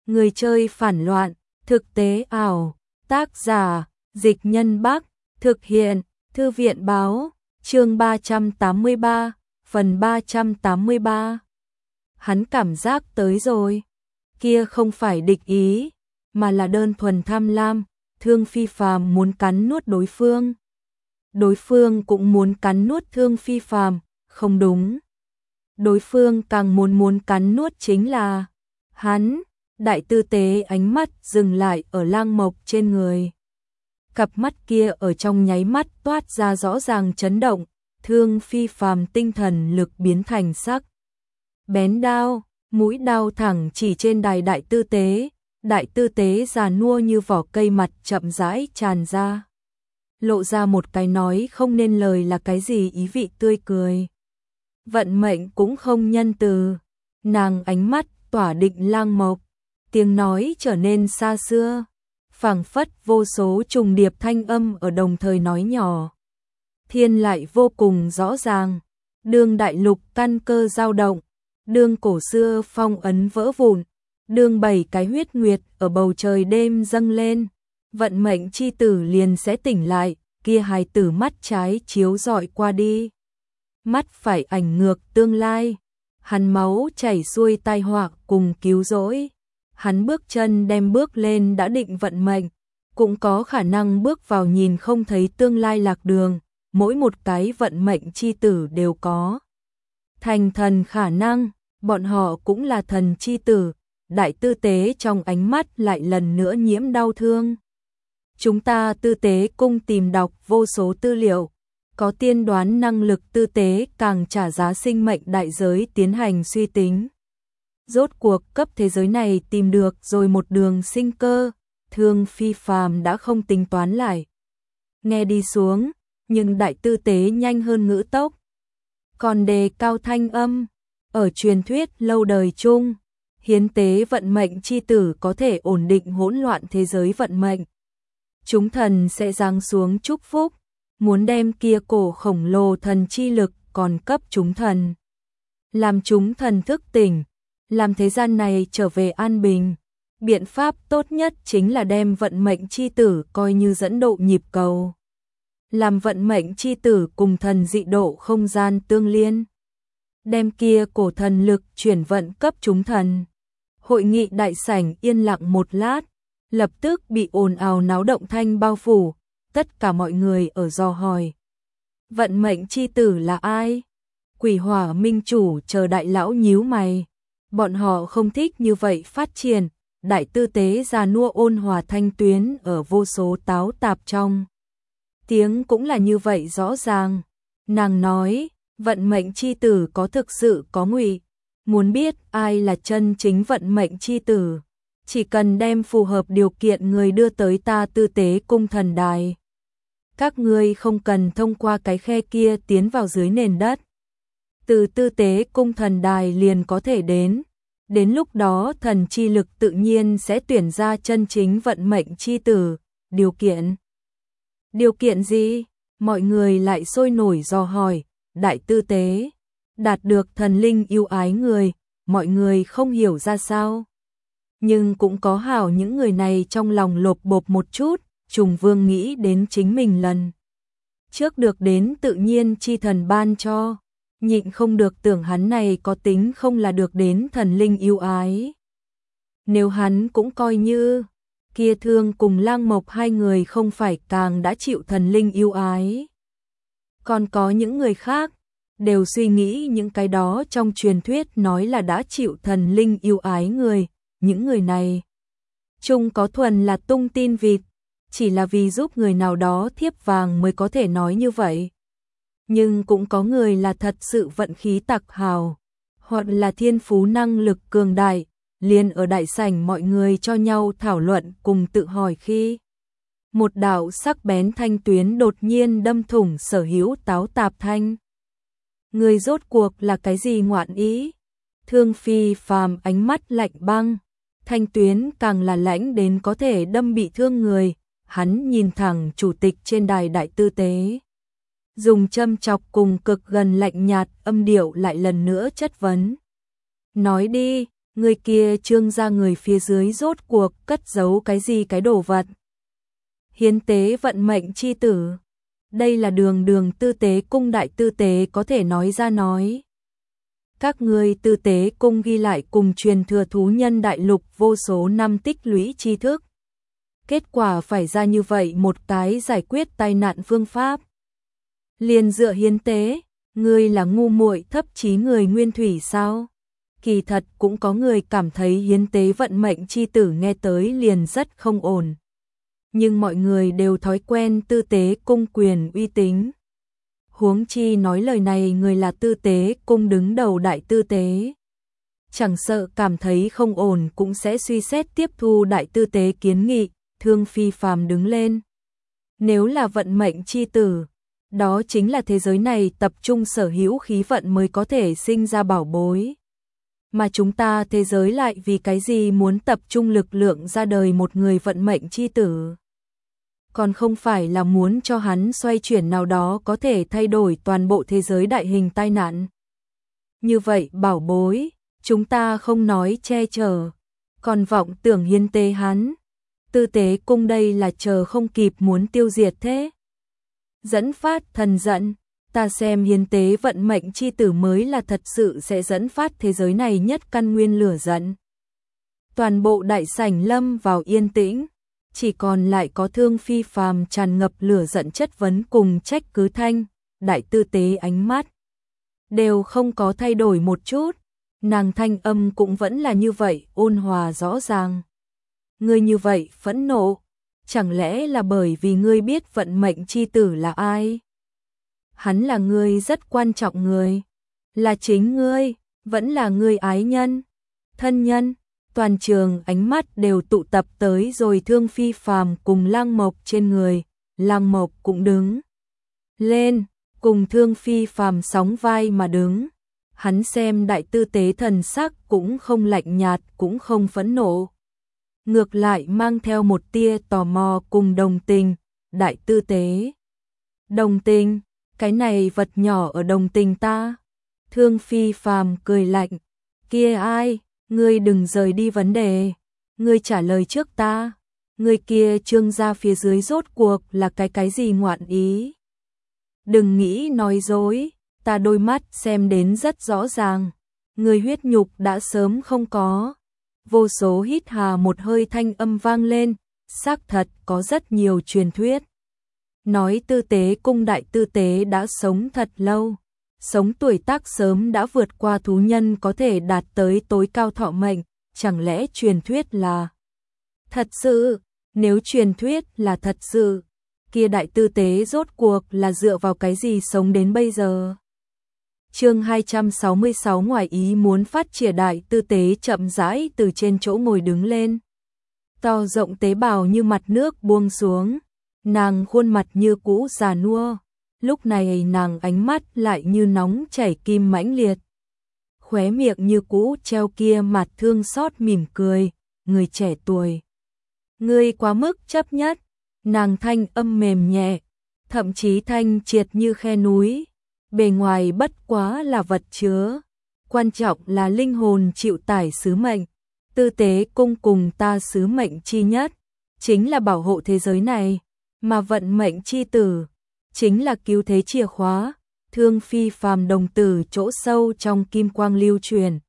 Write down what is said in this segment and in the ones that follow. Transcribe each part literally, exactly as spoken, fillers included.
Người chơi phản loạn, thực tế ảo, tác giả, Dịch Nhân Bắc, thực hiện, Thư viện báo, chương ba trăm tám mươi ba, phần ba trăm tám mươi ba. Hắn cảm giác tới rồi, kia không phải địch ý, mà là đơn thuần tham lam, Thương Phi Phàm muốn cắn nuốt đối phương. Đối phương cũng muốn cắn nuốt Thương Phi Phàm, không đúng. Đối phương càng muốn muốn cắn nuốt chính là hắn. Đại tư tế ánh mắt dừng lại ở Lang Mộc trên người. Cặp mắt kia ở trong nháy mắt toát ra rõ ràng chấn động, Thương Phi Phàm tinh thần lực biến thành sắc. Bén đao, mũi đao thẳng chỉ trên đài đại tư tế, đại tư tế già nua như vỏ cây mặt chậm rãi tràn ra. Lộ ra một cái nói không nên lời là cái gì ý vị tươi cười. Vận mệnh cũng không nhân từ, nàng ánh mắt tỏa định Lang Mộc. Tiếng nói trở nên xa xưa, phảng phất vô số trùng điệp thanh âm ở đồng thời nói nhỏ. Thiên lại vô cùng rõ ràng, đương đại lục căn cơ dao động, đương cổ xưa phong ấn vỡ vụn, đương bảy cái huyết nguyệt ở bầu trời đêm dâng lên, vận mệnh chi tử liền sẽ tỉnh lại, kia hài tử mắt trái chiếu rọi qua đi. Mắt phải ảnh ngược tương lai, hắn máu chảy xuôi tai họa cùng cứu rỗi. Hắn bước chân đem bước lên đã định vận mệnh, cũng có khả năng bước vào nhìn không thấy tương lai lạc đường, mỗi một cái vận mệnh chi tử đều có. Thành thần khả năng, bọn họ cũng là thần chi tử, đại tư tế trong ánh mắt lại lần nữa nhiễm đau thương. Chúng ta tư tế cung tìm đọc vô số tư liệu, có tiên đoán năng lực tư tế càng trả giá sinh mệnh đại giới tiến hành suy tính. Rốt cuộc cấp thế giới này tìm được rồi một đường sinh cơ, Thương Phi Phàm đã không tính toán lại. Nghe đi xuống, nhưng đại tư tế nhanh hơn ngữ tốc. Còn đề cao thanh âm, ở truyền thuyết lâu đời chung, hiến tế vận mệnh chi tử có thể ổn định hỗn loạn thế giới vận mệnh. Chúng thần sẽ giáng xuống chúc phúc, muốn đem kia cổ khổng lồ thần chi lực còn cấp chúng thần. Làm chúng thần thức tỉnh, làm thế gian này trở về an bình, biện pháp tốt nhất chính là đem vận mệnh chi tử coi như dẫn độ nhịp cầu. Làm vận mệnh chi tử cùng thần dị độ không gian tương liên. Đem kia cổ thần lực chuyển vận cấp chúng thần. Hội nghị đại sảnh yên lặng một lát, lập tức bị ồn ào náo động thanh bao phủ, tất cả mọi người ở dò hỏi. Vận mệnh chi tử là ai? Quỷ Hỏa minh chủ chờ đại lão nhíu mày. Bọn họ không thích như vậy phát triển, đại tư tế già nua ôn hòa thanh tuyến ở vô số táo tạp trong. Tiếng cũng là như vậy rõ ràng. Nàng nói, vận mệnh chi tử có thực sự có ngụy. Muốn biết ai là chân chính vận mệnh chi tử, chỉ cần đem phù hợp điều kiện người đưa tới ta tư tế cung thần đài. Các ngươi không cần thông qua cái khe kia tiến vào dưới nền đất. Từ tư tế cung thần đài liền có thể đến. Đến lúc đó thần chi lực tự nhiên sẽ tuyển ra chân chính vận mệnh chi tử. Điều kiện? Điều kiện gì? Mọi người lại sôi nổi dò hỏi. Đại tư tế, đạt được thần linh yêu ái người, mọi người không hiểu ra sao. Nhưng cũng có hảo những người này trong lòng lột bột một chút, Trùng Vương nghĩ đến chính mình lần trước được đến tự nhiên chi thần ban cho. Nhịn không được tưởng hắn này có tính không là được đến thần linh yêu ái. Nếu hắn cũng coi như, kia Thương cùng Lang Mộc hai người không phải càng đã chịu thần linh yêu ái. Còn có những người khác, đều suy nghĩ những cái đó trong truyền thuyết nói là đã chịu thần linh yêu ái người, những người này. Chung có thuần là tung tin vịt, chỉ là vì giúp người nào đó thiếp vàng mới có thể nói như vậy. Nhưng cũng có người là thật sự vận khí tặc hào, hoặc là thiên phú năng lực cường đại, liền ở đại sảnh mọi người cho nhau thảo luận cùng tự hỏi khi. Một đạo sắc bén thanh tuyến đột nhiên đâm thủng sở hữu táo tạp thanh. Người rốt cuộc là cái gì ngoạn ý? Thương Phi Phàm ánh mắt lạnh băng, thanh tuyến càng là lãnh đến có thể đâm bị thương người, hắn nhìn thẳng chủ tịch trên đài đại tư tế. Dùng châm chọc cùng cực gần lạnh nhạt âm điệu lại lần nữa chất vấn. Nói đi, người kia Trương gia người phía dưới rốt cuộc cất giấu cái gì cái đồ vật. Hiến tế vận mệnh chi tử. Đây là đường đường tư tế cung đại tư tế có thể nói ra nói. Các ngươi tư tế cung ghi lại cùng truyền thừa thú nhân đại lục vô số năm tích lũy tri thức. Kết quả phải ra như vậy một cái giải quyết tai nạn phương pháp. Liền dựa hiến tế, ngươi là ngu muội thấp chí người nguyên thủy sao? Kỳ thật cũng có người cảm thấy hiến tế vận mệnh chi tử nghe tới liền rất không ổn. Nhưng mọi người đều thói quen tư tế cung quyền uy tín. Huống chi nói lời này người là tư tế cung đứng đầu đại tư tế. Chẳng sợ cảm thấy không ổn cũng sẽ suy xét tiếp thu đại tư tế kiến nghị, Thương Phi Phàm đứng lên. Nếu là vận mệnh chi tử, đó chính là thế giới này tập trung sở hữu khí vận mới có thể sinh ra bảo bối. Mà chúng ta thế giới lại vì cái gì muốn tập trung lực lượng ra đời một người vận mệnh chi tử. Còn không phải là muốn cho hắn xoay chuyển nào đó có thể thay đổi toàn bộ thế giới đại hình tai nạn. Như vậy bảo bối, chúng ta không nói che chở, còn vọng tưởng hiến tế hắn. Tư tế cung đây là chờ không kịp muốn tiêu diệt thế. Dẫn phát thần giận, ta xem hiến tế vận mệnh chi tử mới là thật sự sẽ dẫn phát thế giới này nhất căn nguyên lửa giận. Toàn bộ đại sảnh lâm vào yên tĩnh, chỉ còn lại có Thương Phi Phàm tràn ngập lửa giận chất vấn cùng trách cứ thanh, đại tư tế ánh mắt đều không có thay đổi một chút, nàng thanh âm cũng vẫn là như vậy, ôn hòa rõ ràng. Ngươi như vậy phẫn nộ, chẳng lẽ là bởi vì ngươi biết vận mệnh chi tử là ai? Hắn là ngươi rất quan trọng người, là chính ngươi, vẫn là ngươi ái nhân, thân nhân. Toàn trường ánh mắt đều tụ tập tới rồi Thương Phi Phàm cùng Lăng Mộc trên người, Lăng Mộc cũng đứng lên, cùng Thương Phi Phàm sóng vai mà đứng. Hắn xem đại tư tế thần sắc cũng không lạnh nhạt cũng không phẫn nộ. Ngược lại mang theo một tia tò mò cùng đồng tình, đại tư tế. Đồng tình, cái này vật nhỏ ở đồng tình ta. Thương Phi Phàm cười lạnh, kia ai? Ngươi đừng rời đi vấn đề, ngươi trả lời trước ta, ngươi kia Trương gia phía dưới rốt cuộc là cái cái gì ngoạn ý. Đừng nghĩ nói dối, ta đôi mắt xem đến rất rõ ràng, ngươi huyết nhục đã sớm không có. Vô số hít hà một hơi thanh âm vang lên, xác thật có rất nhiều truyền thuyết. Nói tư tế cung đại tư tế đã sống thật lâu. Sống tuổi tác sớm đã vượt qua thú nhân có thể đạt tới tối cao thọ mệnh, chẳng lẽ truyền thuyết là thật sự? Nếu truyền thuyết là thật sự, kia đại tư tế rốt cuộc là dựa vào cái gì sống đến bây giờ? Chương hai trăm sáu mươi sáu ngoài ý muốn phát triển đại tư tế chậm rãi từ trên chỗ ngồi đứng lên. To rộng tế bào như mặt nước buông xuống, nàng khuôn mặt như cũ già nua. Lúc này nàng ánh mắt lại như nóng chảy kim mãnh liệt. Khóe miệng như cũ treo kia mặt thương xót mỉm cười, người trẻ tuổi. Ngươi quá mức chấp nhất, nàng thanh âm mềm nhẹ, thậm chí thanh triệt như khe núi. Bề ngoài bất quá là vật chứa, quan trọng là linh hồn chịu tải sứ mệnh. Tư tế cung cùng ta sứ mệnh chi nhất, chính là bảo hộ thế giới này, mà vận mệnh chi tử chính là cứu thế chìa khóa. Thương Phi Phàm đồng tử chỗ sâu trong kim quang lưu truyền.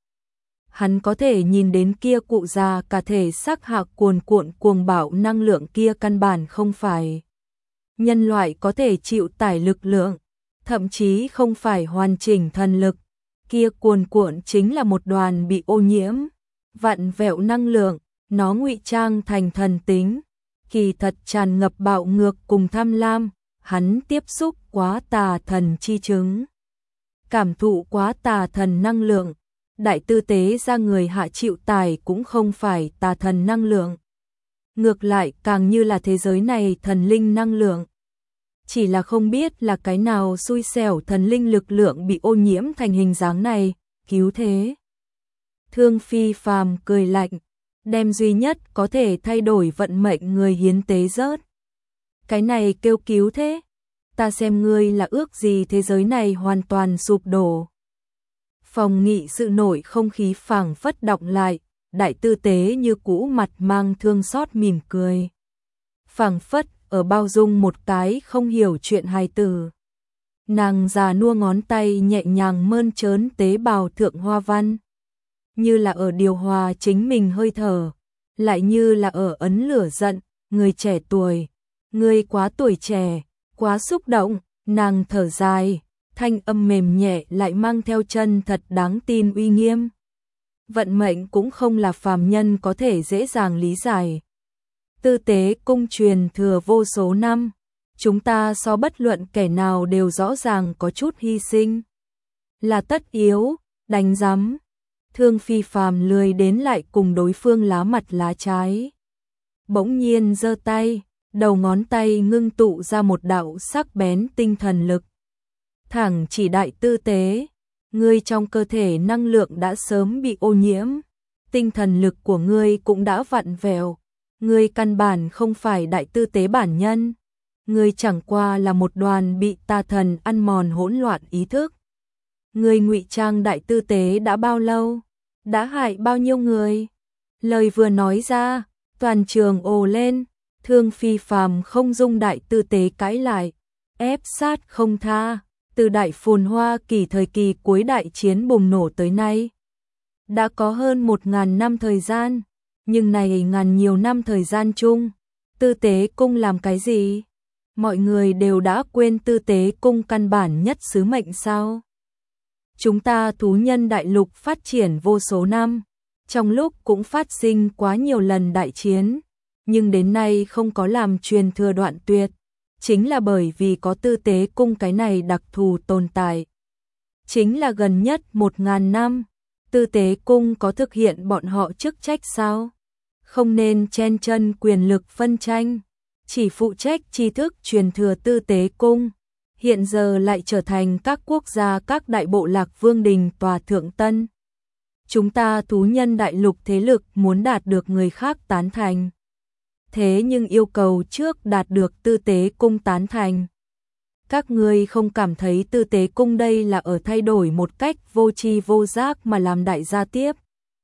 Hắn có thể nhìn đến kia cụ già cả thể xác hạ cuồn cuộn cuồng bạo năng lượng kia căn bản không phải nhân loại có thể chịu tải lực lượng, thậm chí không phải hoàn chỉnh thần lực. Kia cuồn cuộn chính là một đoàn bị ô nhiễm, vặn vẹo năng lượng, nó ngụy trang thành thần tính, kỳ thật tràn ngập bạo ngược cùng tham lam. Hắn tiếp xúc quá tà thần chi chứng, cảm thụ quá tà thần năng lượng. Đại tư tế ra người hạ chịu tải cũng không phải tà thần năng lượng, ngược lại càng như là thế giới này thần linh năng lượng. Chỉ là không biết là cái nào xui xẻo thần linh lực lượng bị ô nhiễm thành hình dáng này, cứu thế. Thương Phi Phàm cười lạnh, đem duy nhất có thể thay đổi vận mệnh người hiến tế rớt. Cái này kêu cứu thế, ta xem ngươi là ước gì thế giới này hoàn toàn sụp đổ. Phòng nghị sự nổi không khí phảng phất đọng lại, Đại tư tế như cũ mặt mang thương xót mỉm cười. Phảng phất ở bao dung một cái không hiểu chuyện hài tử. Nàng già nua ngón tay nhẹ nhàng mơn trớn tế bào thượng hoa văn, như là ở điều hòa chính mình hơi thở, lại như là ở ấn lửa giận, người trẻ tuổi, người quá tuổi trẻ, quá xúc động, nàng thở dài, thanh âm mềm nhẹ lại mang theo chân thật đáng tin uy nghiêm. Vận mệnh cũng không là phàm nhân có thể dễ dàng lý giải. Tư tế cung truyền thừa vô số năm, chúng ta so bất luận kẻ nào đều rõ ràng có chút hy sinh. Là tất yếu, đánh giám. Thương Phi Phàm lười đến lại cùng đối phương lá mặt lá trái. Bỗng nhiên giơ tay, đầu ngón tay ngưng tụ ra một đạo sắc bén tinh thần lực. Thẳng chỉ Đại tư tế, ngươi trong cơ thể năng lượng đã sớm bị ô nhiễm, tinh thần lực của ngươi cũng đã vặn vẹo, ngươi căn bản không phải Đại tư tế bản nhân, ngươi chẳng qua là một đoàn bị tà thần ăn mòn hỗn loạn ý thức. Ngươi ngụy trang Đại tư tế đã bao lâu? Đã hại bao nhiêu người? Lời vừa nói ra, toàn trường ồ lên, Thương Phi Phàm không dung Đại tư tế cãi lại, ép sát không tha. Từ đại phồn hoa kỳ thời kỳ cuối đại chiến bùng nổ tới nay, đã có hơn một ngàn năm thời gian, nhưng này ngàn nhiều năm thời gian chung, tư tế cung làm cái gì? Mọi người đều đã quên tư tế cung căn bản nhất sứ mệnh sao? Chúng ta thú nhân đại lục phát triển vô số năm, trong lúc cũng phát sinh quá nhiều lần đại chiến, nhưng đến nay không có làm truyền thừa đoạn tuyệt. Chính là bởi vì có tư tế cung cái này đặc thù tồn tại. Chính là gần nhất một ngàn năm, tư tế cung có thực hiện bọn họ chức trách sao? Không nên chen chân quyền lực phân tranh, chỉ phụ trách tri thức truyền thừa tư tế cung. Hiện giờ lại trở thành các quốc gia các đại bộ lạc vương đình tòa thượng tân. Chúng ta thú nhân đại lục thế lực muốn đạt được người khác tán thành. Thế nhưng yêu cầu trước đạt được tư tế cung tán thành. Các ngươi không cảm thấy tư tế cung đây là ở thay đổi một cách vô tri vô giác mà làm đại gia tiếp.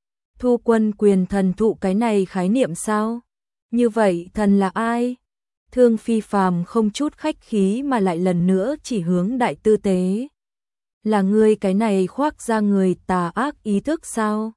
Thu quân quyền thần thụ cái này khái niệm sao? Như vậy thần là ai? Thương Phi Phàm không chút khách khí mà lại lần nữa chỉ hướng Đại tư tế. Là ngươi cái này khoác ra người tà ác ý thức sao?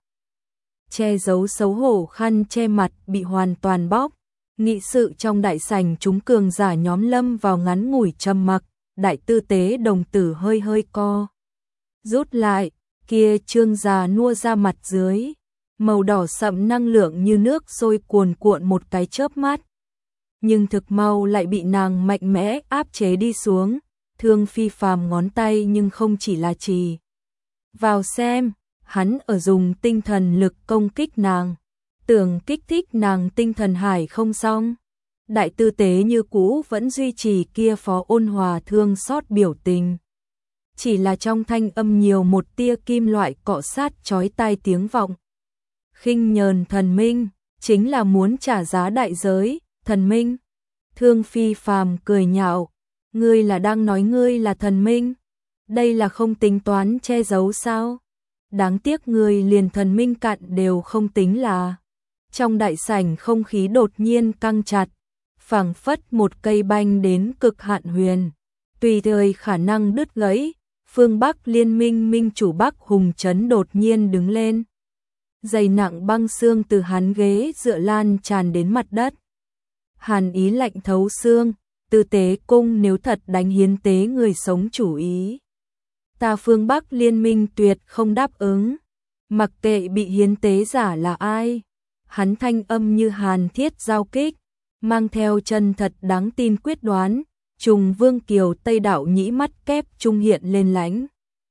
Che giấu xấu hổ khăn che mặt bị hoàn toàn bóc. Nghị sự trong đại sảnh chúng cường giả nhóm lâm vào ngắn ngủi trầm mặc, Đại tư tế đồng tử hơi hơi co. Rút lại, kia trương già nua ra mặt dưới, màu đỏ sậm năng lượng như nước sôi cuồn cuộn một cái chớp mắt. Nhưng thực mau lại bị nàng mạnh mẽ áp chế đi xuống, Thương Phi Phàm ngón tay nhưng không chỉ là chỉ. Vào xem, hắn ở dùng tinh thần lực công kích nàng. Tưởng kích thích nàng tinh thần hải không xong. Đại tư tế như cũ vẫn duy trì kia phó ôn hòa thương xót biểu tình. Chỉ là trong thanh âm nhiều một tia kim loại cọ sát chói tai tiếng vọng. Khinh nhờn thần minh, chính là muốn trả giá đại giới, thần minh. Thương Phi Phàm cười nhạo, ngươi là đang nói ngươi là thần minh? Đây là không tính toán che giấu sao? Đáng tiếc ngươi liền thần minh cạn đều không tính là. Trong đại sảnh không khí đột nhiên căng chặt, phảng phất một cây banh đến cực hạn huyền, tùy thời khả năng đứt gãy. Phương Bắc liên minh minh chủ Bắc Hùng Trấn đột nhiên đứng lên. Dày nặng băng xương từ hắn ghế dựa lan tràn đến mặt đất. Hàn ý lạnh thấu xương, tư tế cung nếu thật đánh hiến tế người sống chủ ý. Ta Phương Bắc liên minh tuyệt không đáp ứng, mặc kệ bị hiến tế giả là ai. Hắn thanh âm như hàn thiết giao kích, mang theo chân thật đáng tin quyết đoán, trùng Vương Kiều Tây Đạo nhĩ mắt kép trung hiện lên lánh.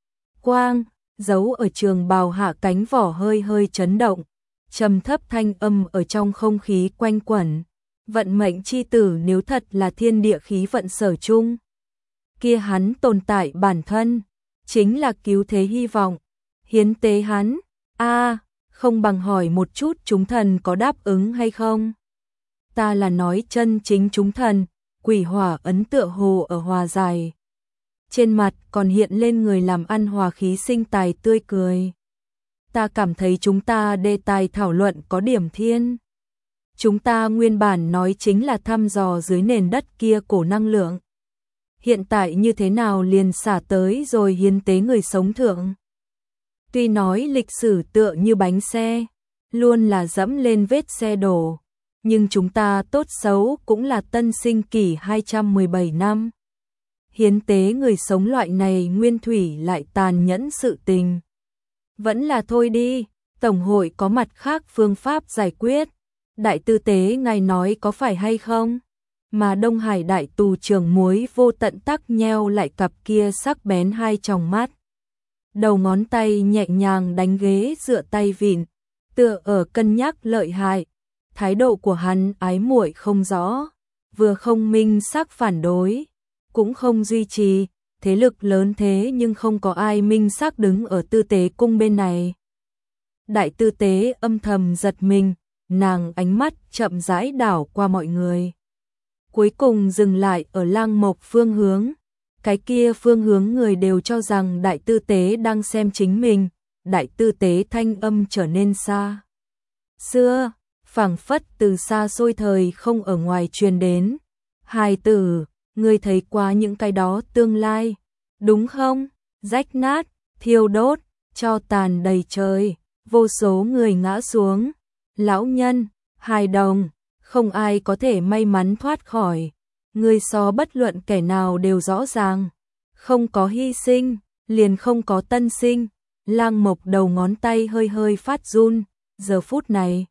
Quang, giấu ở trường bào hạ cánh vỏ hơi hơi chấn động, trầm thấp thanh âm ở trong không khí quanh quẩn. Vận mệnh chi tử nếu thật là thiên địa khí vận sở chung, kia hắn tồn tại bản thân, chính là cứu thế hy vọng. Hiến tế hắn, a không bằng hỏi một chút chúng thần có đáp ứng hay không. Ta là nói chân chính chúng thần, quỷ hỏa ấn tựa hồ ở hòa giải. trên mặt còn hiện lên người làm ăn hòa khí sinh tài tươi cười. Ta cảm thấy chúng ta đề tài thảo luận có điểm thiên. Chúng ta nguyên bản nói chính là thăm dò dưới nền đất kia cổ năng lượng. Hiện tại như thế nào liền xả tới rồi hiến tế người sống thượng. Tuy nói lịch sử tựa như bánh xe, luôn là dẫm lên vết xe đổ, nhưng chúng ta tốt xấu cũng là tân sinh kỷ hai trăm mười bảy năm. Hiến tế người sống loại này nguyên thủy lại tàn nhẫn sự tình. Vẫn là thôi đi, Tổng hội có mặt khác phương pháp giải quyết. Đại tư tế ngài nói có phải hay không? Mà Đông Hải đại tù trưởng muối vô tận tắc nheo lại cặp kia sắc bén hai tròng mắt. Đầu ngón tay nhẹ nhàng đánh ghế dựa tay vịn, tựa ở cân nhắc lợi hại. Thái độ của hắn ái muội không rõ, vừa không minh xác phản đối, cũng không duy trì, thế lực lớn thế nhưng không có ai minh xác đứng ở tư tế cung bên này. Đại tư tế âm thầm giật mình, nàng ánh mắt chậm rãi đảo qua mọi người. Cuối cùng dừng lại ở Lang Mộc phương hướng, cái kia phương hướng người đều cho rằng đại tư tế đang xem chính mình, đại tư tế thanh âm trở nên xa. Xưa, phảng phất từ xa xôi thời không ở ngoài truyền đến. Hài tử, ngươi thấy qua những cái đó tương lai, đúng không? Rách nát, thiêu đốt, cho tàn đầy trời, vô số người ngã xuống, lão nhân, hài đồng, không ai có thể may mắn thoát khỏi. Ngươi so bất luận kẻ nào đều rõ ràng, không có hy sinh, liền không có tân sinh. Lang Mộc đầu ngón tay hơi hơi phát run, giờ phút này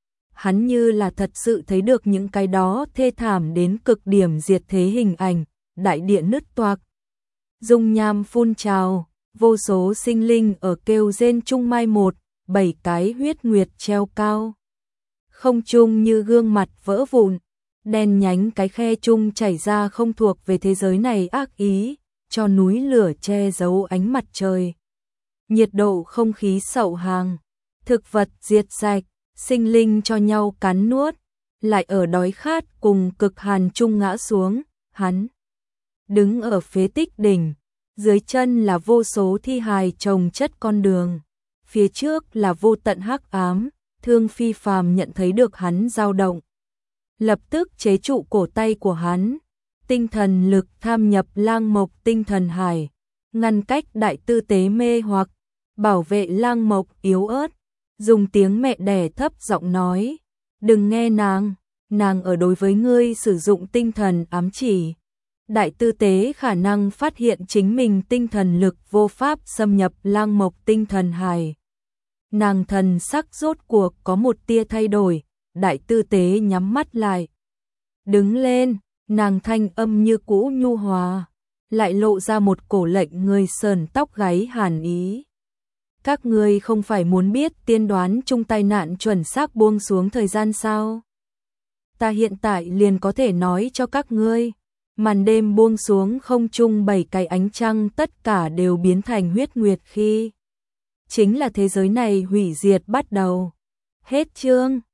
hắn như là thật sự thấy được những cái đó thê thảm đến cực điểm diệt thế hình ảnh, đại địa nứt toạc, dung nham phun trào, vô số sinh linh ở kêu rên chung mai một, bảy cái huyết nguyệt treo cao. Không trung như gương mặt vỡ vụn, đen nhánh cái khe chung chảy ra không thuộc về thế giới này ác ý, cho núi lửa che giấu ánh mặt trời. Nhiệt độ không khí sậu hàng, thực vật diệt sạch, sinh linh cho nhau cắn nuốt, lại ở đói khát cùng cực hàn chung ngã xuống. Hắn đứng ở phế tích đỉnh, dưới chân là vô số thi hài chồng chất con đường, phía trước là vô tận hắc ám. Thương Phi Phàm nhận thấy được hắn dao động, lập tức chế trụ cổ tay của hắn, tinh thần lực tham nhập Lang Mộc tinh thần hải, ngăn cách đại tư tế mê hoặc, bảo vệ Lang Mộc yếu ớt, dùng tiếng mẹ đẻ thấp giọng nói, đừng nghe nàng, nàng ở đối với ngươi sử dụng tinh thần ám chỉ. Đại tư tế khả năng phát hiện chính mình tinh thần lực vô pháp xâm nhập Lang Mộc tinh thần hải. Nàng thần sắc rốt cuộc có một tia thay đổi, đại tư tế nhắm mắt lại. Đứng lên, nàng thanh âm như cũ nhu hòa, lại lộ ra một cổ lệnh người sờn tóc gáy hàn ý. Các ngươi không phải muốn biết tiên đoán chung tai nạn chuẩn xác buông xuống thời gian sao? Ta hiện tại liền có thể nói cho các ngươi, màn đêm buông xuống không chung bảy cái ánh trăng tất cả đều biến thành huyết nguyệt khi chính là thế giới này hủy diệt bắt đầu. Hết chương.